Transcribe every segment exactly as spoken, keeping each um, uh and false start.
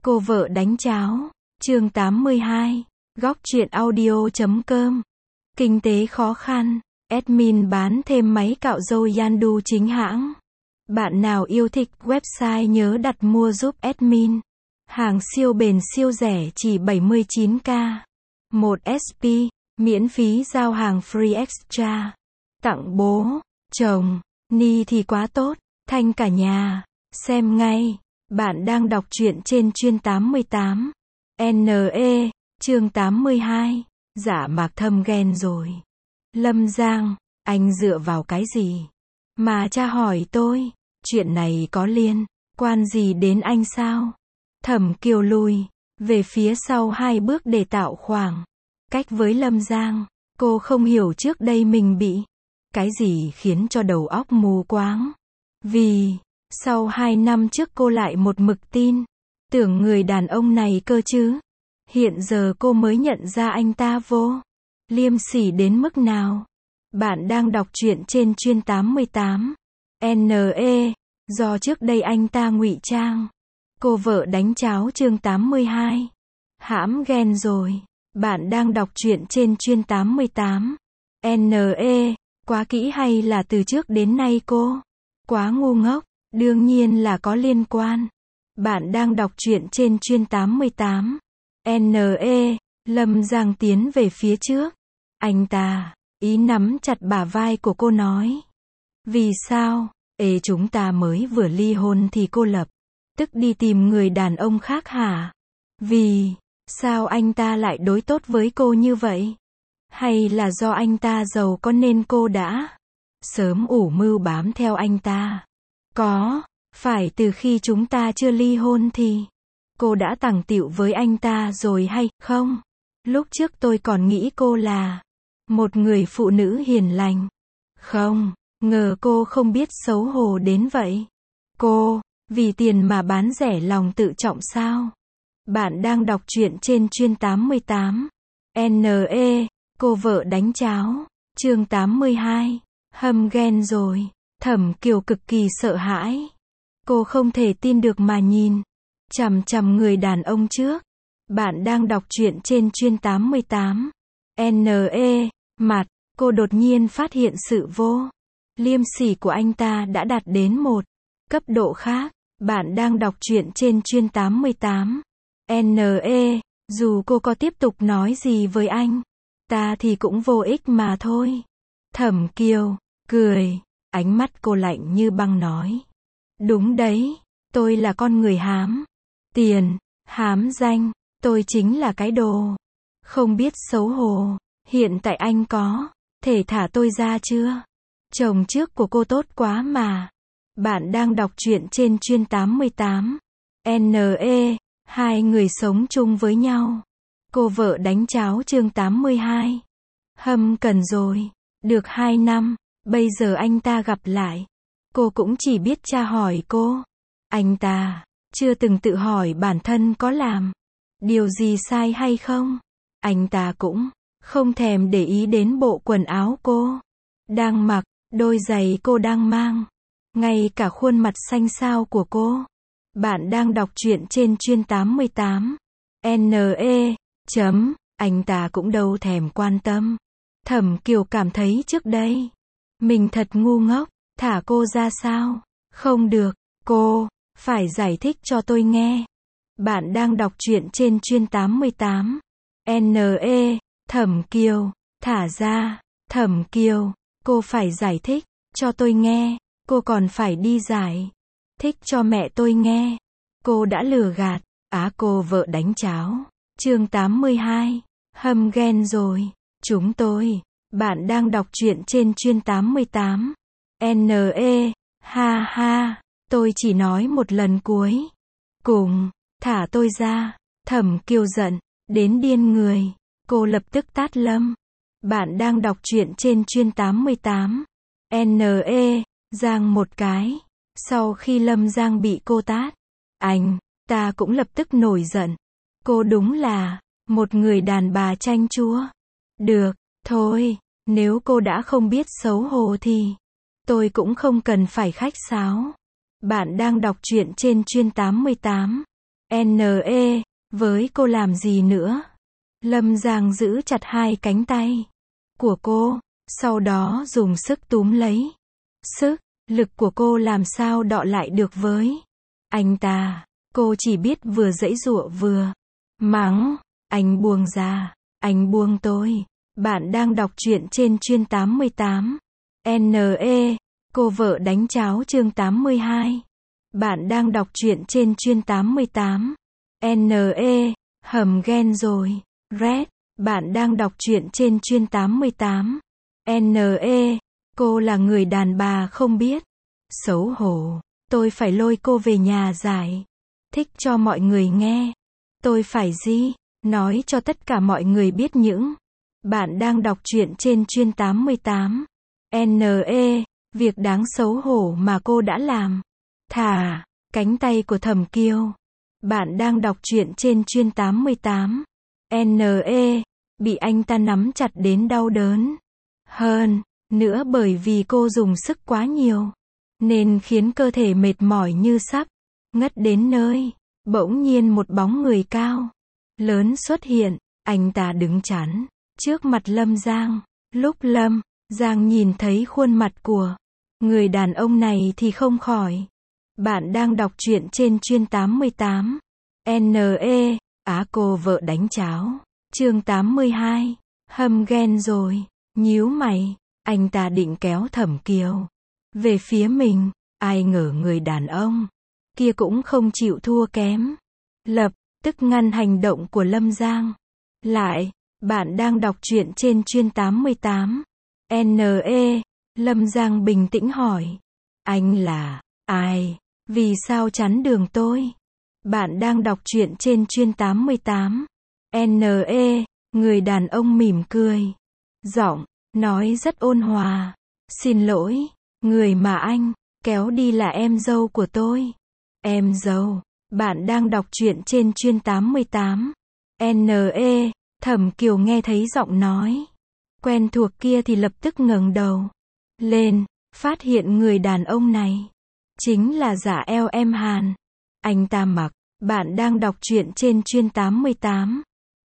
Cô vợ đánh cháo, chương tám mươi hai, góc truyện audio chấm com. Kinh tế khó khăn, admin bán thêm máy cạo râu Yandu chính hãng. Bạn nào yêu thích website nhớ đặt mua giúp admin. Hàng siêu bền siêu rẻ chỉ bảy mươi chín k. một ét pê, miễn phí giao hàng free extra. Tặng bố, chồng, ni thì quá tốt, thanh cả nhà. Xem ngay. Bạn đang đọc truyện trên chuyên tám mươi tám. en e, chương tám mươi hai. Dạ Mạc Thâm ghen rồi. Lâm Giang, anh dựa vào cái gì mà cha hỏi tôi? Chuyện này có liên quan gì đến anh sao? Thẩm Kiều lùi về phía sau hai bước để tạo khoảng cách với Lâm Giang. Cô không hiểu trước đây mình bị cái gì khiến cho đầu óc mù quáng. Vì sau hai năm trước cô lại một mực tin tưởng người đàn ông này cơ chứ. Hiện giờ cô mới nhận ra anh ta vô liêm sỉ đến mức nào. Bạn đang đọc truyện trên chuyên tám mươi tám. en e, do trước đây anh ta ngụy trang. Cô vợ đánh cháo chương tám mươi hai. Hãm ghen rồi. Bạn đang đọc truyện trên chuyên tám mươi tám. en e, quá kỹ hay là từ trước đến nay cô quá ngu ngốc? Đương nhiên là có liên quan. Bạn đang đọc truyện trên chuyên tám mươi tám. en e, Lâm Giang tiến về phía trước. Anh ta ý nắm chặt bả vai của cô nói. Vì sao? Ê, chúng ta mới vừa ly hôn thì cô lập tức đi tìm người đàn ông khác hả? Vì sao anh ta lại đối tốt với cô như vậy? Hay là do anh ta giàu có nên cô đã sớm ủ mưu bám theo anh ta? Có phải từ khi chúng ta chưa ly hôn thì cô đã tằng tịu với anh ta rồi hay không? Lúc trước tôi còn nghĩ cô là một người phụ nữ hiền lành. Không ngờ cô không biết xấu hổ đến vậy. Cô vì tiền mà bán rẻ lòng tự trọng sao? Bạn đang đọc truyện trên chuyên tám mươi tám. en e, cô vợ đánh cháo, chương tám mươi hai. Hâm ghen rồi. Thẩm Kiều cực kỳ sợ hãi. Cô không thể tin được mà nhìn chằm chằm người đàn ông trước. Bạn đang đọc truyện trên chuyên tám mươi tám. en e, mặt cô đột nhiên phát hiện sự vô liêm sỉ của anh ta đã đạt đến một cấp độ khác. Bạn đang đọc truyện trên chuyên tám mươi tám. en e, dù cô có tiếp tục nói gì với anh ta thì cũng vô ích mà thôi. Thẩm Kiều cười, ánh mắt cô lạnh như băng nói. Đúng đấy, tôi là con người hám tiền, hám danh, tôi chính là cái đồ không biết xấu hổ. Hiện tại anh có thể thả tôi ra chưa? Chồng trước của cô tốt quá mà. Bạn đang đọc truyện trên chuyên tám mươi tám. en e, hai người sống chung với nhau. Cô vợ đánh cháo chương tám mươi hai. Hâm cần rồi. Được hai năm, bây giờ anh ta gặp lại. Cô cũng chỉ biết tra hỏi cô. Anh ta chưa từng tự hỏi bản thân có làm điều gì sai hay không. Anh ta cũng không thèm để ý đến bộ quần áo cô đang mặc, đôi giày cô đang mang, ngay cả khuôn mặt xanh xao của cô. Bạn đang đọc truyện trên chuyên tám mươi tám. en e, chấm, anh ta cũng đâu thèm quan tâm. Thẩm Kiều cảm thấy trước đây mình thật ngu ngốc. Thả cô ra sao? Không được, cô phải giải thích cho tôi nghe. Bạn đang đọc truyện trên chuyên tám mươi tám. en e, Thẩm Kiều, thả ra. Thẩm Kiều, cô phải giải thích cho tôi nghe. Cô còn phải đi giải thích cho mẹ tôi nghe. Cô đã lừa gạt. Á, cô vợ đánh cháo. Chương tám mươi hai. Hâm ghen rồi. Chúng tôi. Bạn đang đọc truyện trên chuyên tám mươi tám. en e, ha ha, tôi chỉ nói một lần cuối cùng, thả tôi ra. Thẩm Kiều giận đến điên người. Cô lập tức tát Lâm. Bạn đang đọc truyện trên chuyên tám mươi tám. en e, Giang một cái. Sau khi Lâm Giang bị cô tát, anh ta cũng lập tức nổi giận. Cô đúng là một người đàn bà chanh chua. Được, thôi, nếu cô đã không biết xấu hổ thì tôi cũng không cần phải khách sáo. Bạn đang đọc truyện trên chuyên tám mươi tám. N.E. Với cô làm gì nữa? Lâm Giang giữ chặt hai cánh tay của cô, sau đó dùng sức túm lấy. Sức, lực của cô làm sao đọ lại được với anh ta. Cô chỉ biết vừa giãy giụa vừa mắng. Anh buông ra, anh buông tôi. Bạn đang đọc truyện trên chuyên tám mươi tám. N.E. Cô vợ đánh cháo chương tám mươi hai. Bạn đang đọc truyện trên chuyên tám mươi tám. N.E. Hầm ghen rồi. Red. Bạn đang đọc truyện trên chuyên tám mươi tám. N.E. Cô là người đàn bà không biết xấu hổ. Tôi phải lôi cô về nhà giải thích cho mọi người nghe. Tôi phải gì? Nói cho tất cả mọi người biết những bạn đang đọc truyện trên chuyên tám mươi tám. N.E. Việc đáng xấu hổ mà cô đã làm. Thả cánh tay của Thẩm Kiều. Bạn đang đọc truyện trên chuyên tám mươi tám. N.E. Bị anh ta nắm chặt đến đau đớn. Hơn nữa bởi vì cô dùng sức quá nhiều, nên khiến cơ thể mệt mỏi như sắp ngất đến nơi. Bỗng nhiên một bóng người cao lớn xuất hiện. Anh ta đứng chắn trước mặt Lâm Giang. Lúc Lâm Giang nhìn thấy khuôn mặt của người đàn ông này thì không khỏi. Bạn đang đọc truyện trên chuyên tám mươi tám. N.E. Á cô vợ đánh cháo. Chương tám mươi hai. Hâm ghen rồi. Nhíu mày. Anh ta định kéo Thẩm Kiều về phía mình. Ai ngờ người đàn ông kia cũng không chịu thua kém. Lập tức ngăn hành động của Lâm Giang lại. Bạn đang đọc truyện trên chuyên tám mươi tám. N.E. Lâm Giang bình tĩnh hỏi. Anh là ai? Vì sao chắn đường tôi? Bạn đang đọc truyện trên chuyên tám mươi tám. N.E. Người đàn ông mỉm cười. Giọng nói rất ôn hòa. Xin lỗi, người mà anh kéo đi là em dâu của tôi. Em dâu. Bạn đang đọc truyện trên chuyên tám mươi tám. N.E. Thẩm Kiều nghe thấy giọng nói quen thuộc kia thì lập tức ngẩng đầu lên, phát hiện người đàn ông này chính là Dạ Eo Em Hàn. Anh ta mặc, bạn đang đọc truyện trên chuyên tám mươi tám.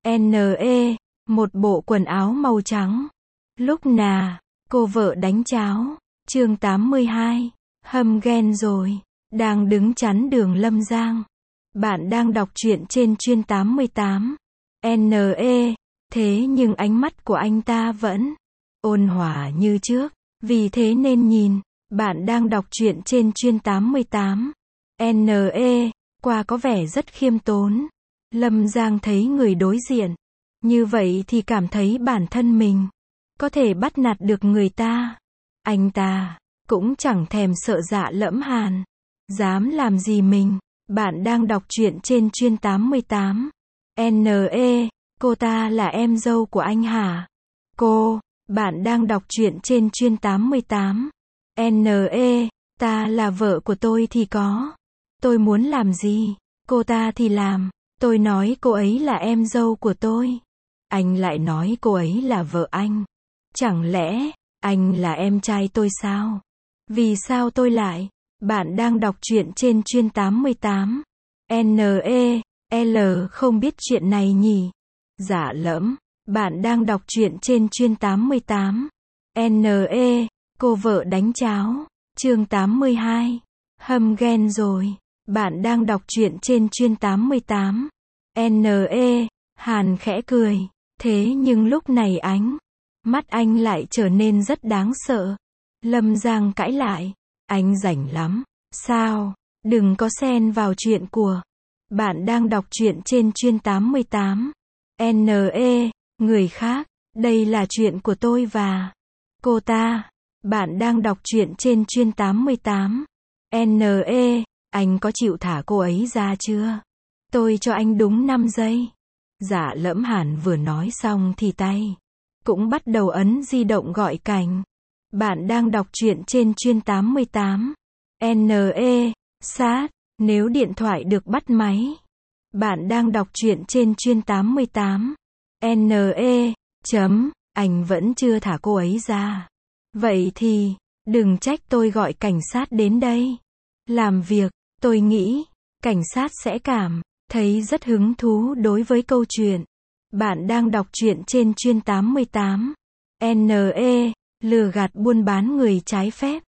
N.E. Một bộ quần áo màu trắng. Lúc nà, cô vợ đánh cháo. Chương tám mươi hai. Hâm ghen rồi. Đang đứng chắn đường Lâm Giang. Bạn đang đọc truyện trên chuyên tám mươi tám. N.E. Thế nhưng ánh mắt của anh ta vẫn ôn hòa như trước. Vì thế nên nhìn, bạn đang đọc truyện trên chuyên tám mươi tám. N.E. Qua có vẻ rất khiêm tốn. Lâm Giang thấy người đối diện như vậy thì cảm thấy bản thân mình có thể bắt nạt được người ta. Anh ta cũng chẳng thèm sợ Dạ Lẫm Hàn dám làm gì mình. Bạn đang đọc truyện trên chuyên tám mươi tám. N.E. Cô ta là em dâu của anh hả? Cô, bạn đang đọc truyện trên chuyên tám mươi tám. N.E. Ta là vợ của tôi thì có. Tôi muốn làm gì, cô ta thì làm. Tôi nói cô ấy là em dâu của tôi. Anh lại nói cô ấy là vợ anh. Chẳng lẽ, anh là em trai tôi sao? Vì sao tôi lại? Bạn đang đọc truyện trên chuyên tám mươi tám. N.E. L không biết chuyện này nhỉ? Dạ Lẫm. Bạn đang đọc truyện trên chuyên tám mươi tám. N.E. Cô vợ đánh cháo. Chương tám mươi hai. Hâm ghen rồi. Bạn đang đọc truyện trên chuyên tám mươi tám. N.E. Hàn khẽ cười. Thế nhưng lúc này ánh mắt anh lại trở nên rất đáng sợ. Lâm Giang cãi lại. Anh rảnh lắm. Sao? Đừng có xen vào chuyện của. Bạn đang đọc truyện trên chuyên tám mươi tám. N.E. Người khác. Đây là chuyện của tôi và cô ta. Bạn đang đọc truyện trên chuyên tám mươi tám. N.E. Anh có chịu thả cô ấy ra chưa? Tôi cho anh đúng năm giây. Dạ Lẫm Hàn vừa nói xong thì tay cũng bắt đầu ấn di động gọi cảnh. Bạn đang đọc truyện trên chuyên tám mươi tám. N.E. Sát. Nếu điện thoại được bắt máy. Bạn đang đọc truyện trên chuyên tám mươi tám. N.E. Chấm. Anh vẫn chưa thả cô ấy ra. Vậy thì, đừng trách tôi gọi cảnh sát đến đây làm việc. Tôi nghĩ, cảnh sát sẽ cảm thấy rất hứng thú đối với câu chuyện. Bạn đang đọc truyện trên chuyên tám mươi tám. N E, lừa gạt buôn bán người trái phép.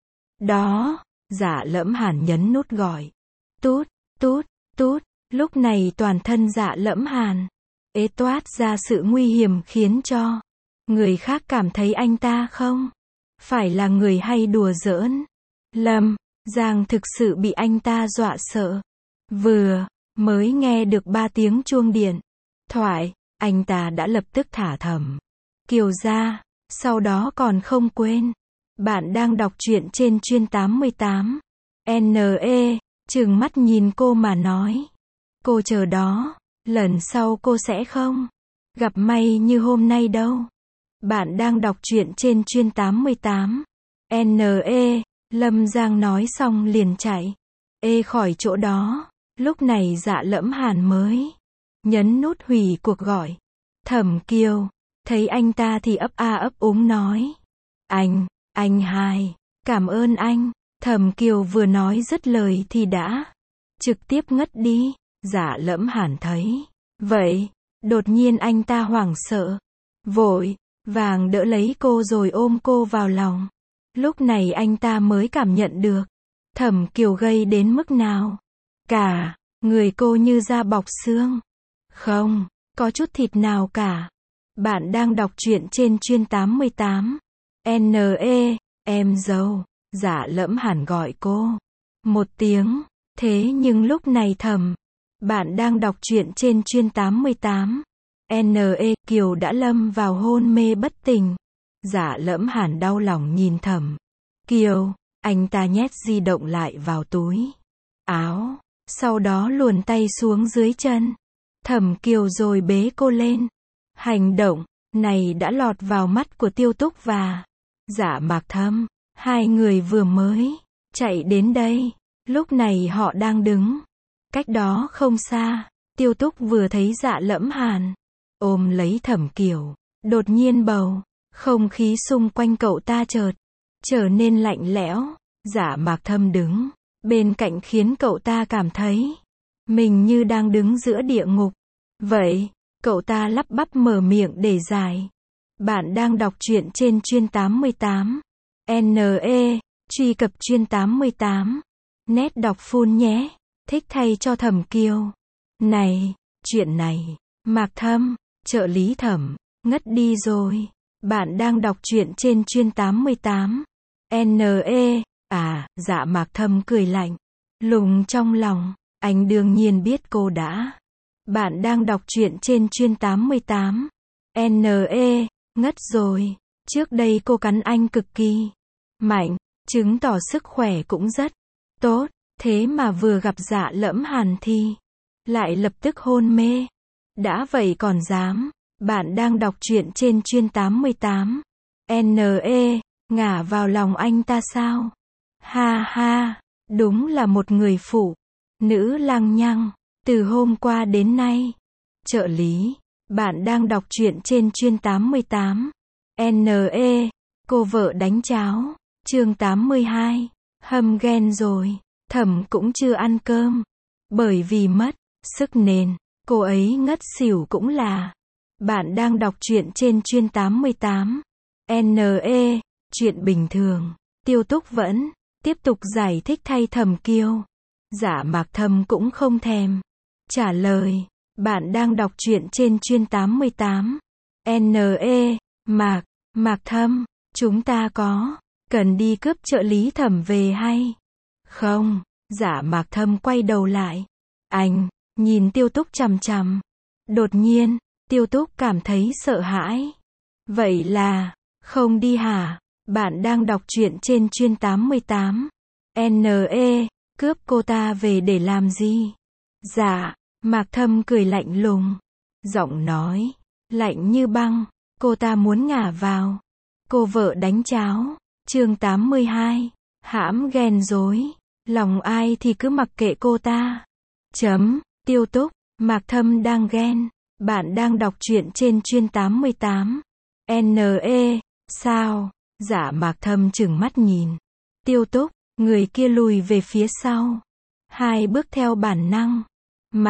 Đó, Dạ Lẫm Hàn nhấn nút gọi. Tút, tút, tút, lúc này toàn thân Dạ Lẫm Hàn ế toát ra sự nguy hiểm khiến cho người khác cảm thấy anh ta không phải là người hay đùa giỡn. Lâm Giang thực sự bị anh ta dọa sợ. Vừa mới nghe được ba tiếng chuông điện thoại, anh ta đã lập tức thả Thẩm Kiều ra, sau đó còn không quên. Bạn đang đọc truyện trên chuyên tám mươi tám. N E, trừng mắt nhìn cô mà nói. Cô chờ đó, lần sau cô sẽ không gặp may như hôm nay đâu. Bạn đang đọc truyện trên chuyên tám mươi tám. N E, Lâm Giang nói xong liền chạy ê khỏi chỗ đó. Lúc này Dạ Lẫm Hàn mới nhấn nút hủy cuộc gọi. Thẩm Kiều thấy anh ta thì ấp a ấp úng nói. Anh, anh hai, cảm ơn anh. Thẩm Kiều vừa nói dứt lời thì đã trực tiếp ngất đi. Dạ Lẫm Hàn thấy vậy, đột nhiên anh ta hoảng sợ, vội vàng đỡ lấy cô rồi ôm cô vào lòng. Lúc này anh ta mới cảm nhận được Thẩm Kiều gây đến mức nào. Cả người cô như da bọc xương, không có chút thịt nào cả. Bạn đang đọc truyện trên chuyên tám mươi tám. N E, em dâu. Dạ Lẫm Hàn gọi cô một tiếng, thế nhưng lúc này Thẩm Bạn đang đọc truyện trên chuyên tám mươi tám. N E, Kiều đã lâm vào hôn mê bất tỉnh. Dạ Lẫm Hàn đau lòng nhìn Thẩm Kiều, anh ta nhét di động lại vào túi áo, sau đó luồn tay xuống dưới chân Thẩm Kiều rồi bế cô lên. Hành động này đã lọt vào mắt của Tiêu Túc và Dạ Mạc Thâm. Hai người vừa mới chạy đến đây, lúc này họ đang đứng cách đó không xa. Tiêu Túc vừa thấy Dạ Lẫm Hàn ôm lấy Thẩm Kiều, đột nhiên bầu không khí xung quanh cậu ta chợt trở nên lạnh lẽo. Dạ Mạc Thâm đứng bên cạnh khiến cậu ta cảm thấy mình như đang đứng giữa địa ngục. Vậy, cậu ta lắp bắp mở miệng để giải. Bạn đang đọc truyện trên chuyên tám mươi tám. N E, truy cập chuyên tám mươi tám. Nét đọc full nhé. Thích thay cho Thẩm Kiều. Này, chuyện này, Mạc Thâm, trợ lý Thẩm, ngất đi rồi. Bạn đang đọc truyện trên chuyên tám mươi tám. N E, à, Dạ Mạc Thâm cười lạnh lùng trong lòng, anh đương nhiên biết cô đã. Bạn đang đọc truyện trên chuyên tám mươi tám. N E, ngất rồi. Trước đây cô cắn anh cực kỳ mạnh, chứng tỏ sức khỏe cũng rất tốt. Thế mà vừa gặp Dạ Lẫm Hàn thì lại lập tức hôn mê. Đã vậy còn dám. Bạn đang đọc truyện trên chuyên tám mươi tám. N E, ngả vào lòng anh ta sao? Ha ha, đúng là một người phụ nữ lăng nhăng. Từ hôm qua đến nay. Trợ lý, bạn đang đọc truyện trên chuyên tám mươi tám. N E, cô vợ đánh cháo. Chương tám mươi hai. Hâm ghen rồi. Thẩm cũng chưa ăn cơm. Bởi vì mất sức nên cô ấy ngất xỉu cũng là. Bạn đang đọc truyện trên chuyên tám mươi tám. N E, chuyện bình thường. Tiêu Túc vẫn tiếp tục giải thích thay Thẩm Kiều. Dạ Mạc Thâm cũng không thèm trả lời. Bạn đang đọc truyện trên chuyên tám mươi tám. N E, Mạc, Mạc Thâm, chúng ta có cần đi cướp trợ lý Thẩm về hay không? Dạ Mạc Thâm quay đầu lại. Anh nhìn Tiêu Túc chằm chằm. Đột nhiên, Tiêu Túc cảm thấy sợ hãi. Vậy là không đi hả? Bạn đang đọc truyện trên chuyên tám mươi tám. N E, cướp cô ta về để làm gì? Dạ, Mạc Thâm cười lạnh lùng. Giọng nói lạnh như băng. Cô ta muốn ngả vào cô vợ đánh cháo. Chương tám mươi hai. Hãm ghen dối. Lòng ai thì cứ mặc kệ cô ta. Chấm. Tiêu Túc, Mạc Thâm đang ghen. Bạn đang đọc truyện trên chuyên tám mươi tám. N E, sao? Dạ Mạc Thâm trừng mắt nhìn Tiêu Túc, người kia lùi về phía sau hai bước theo bản năng. Mạc,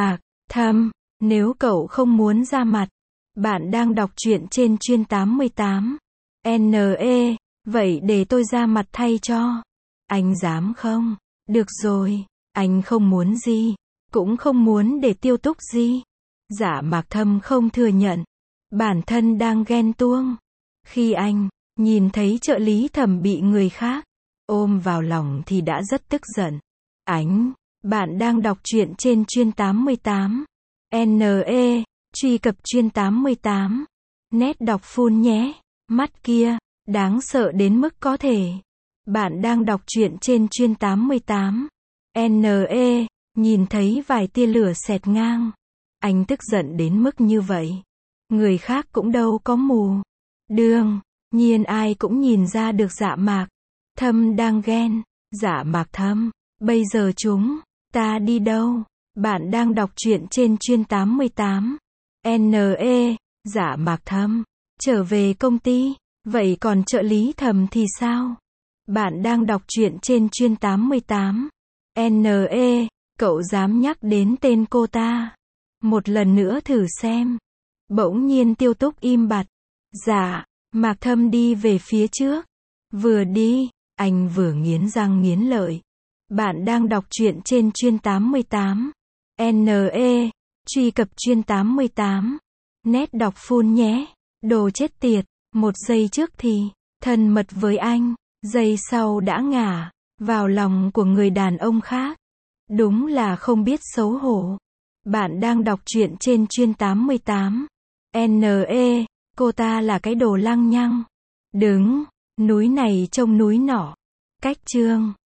Thâm, nếu cậu không muốn ra mặt, bạn đang đọc truyện trên chuyên tám mươi tám. N E, vậy để tôi ra mặt thay cho. Anh dám không? Được rồi, anh không muốn gì, cũng không muốn để Tiêu Túc gì. Dạ Mạc Thâm không thừa nhận, bản thân đang ghen tuông. Khi anh nhìn thấy trợ lý Thẩm bị người khác ôm vào lòng thì đã rất tức giận. Anh, bạn đang đọc truyện trên chuyên tám mươi tám. N E, truy cập chuyên tám mươi tám. Nét đọc full nhé. Mắt kia, đáng sợ đến mức có thể. Bạn đang đọc truyện trên chuyên tám mươi tám. N E, nhìn thấy vài tia lửa xẹt ngang. Anh tức giận đến mức như vậy. Người khác cũng đâu có mù. Đương nhiên ai cũng nhìn ra được Dạ Mạc Thâm đang ghen. Dạ Mạc Thâm, bây giờ chúng ta đi đâu? Bạn đang đọc truyện trên chuyên tám mươi tám. N E, Dạ Mạc Thâm, trở về công ty. Vậy còn trợ lý Thẩm thì sao? Bạn đang đọc truyện trên chuyên tám mươi tám. N E, cậu dám nhắc đến tên cô ta một lần nữa thử xem. Bỗng nhiên Tiêu Túc im bặt. Dạ Mạc Thâm đi về phía trước. Vừa đi, anh vừa nghiến răng nghiến lợi. Bạn đang đọc truyện trên chuyên tám mươi tám. N E, truy cập chuyên tám mươi tám. Nét đọc full nhé. Đồ chết tiệt, một giây trước thì thân mật với anh, giây sau đã ngả vào lòng của người đàn ông khác. Đúng là không biết xấu hổ. Bạn đang đọc truyện trên chuyên tám mươi tám. N E, cô ta là cái đồ lăng nhăng. Đứng, núi này trông núi nọ. Cách chương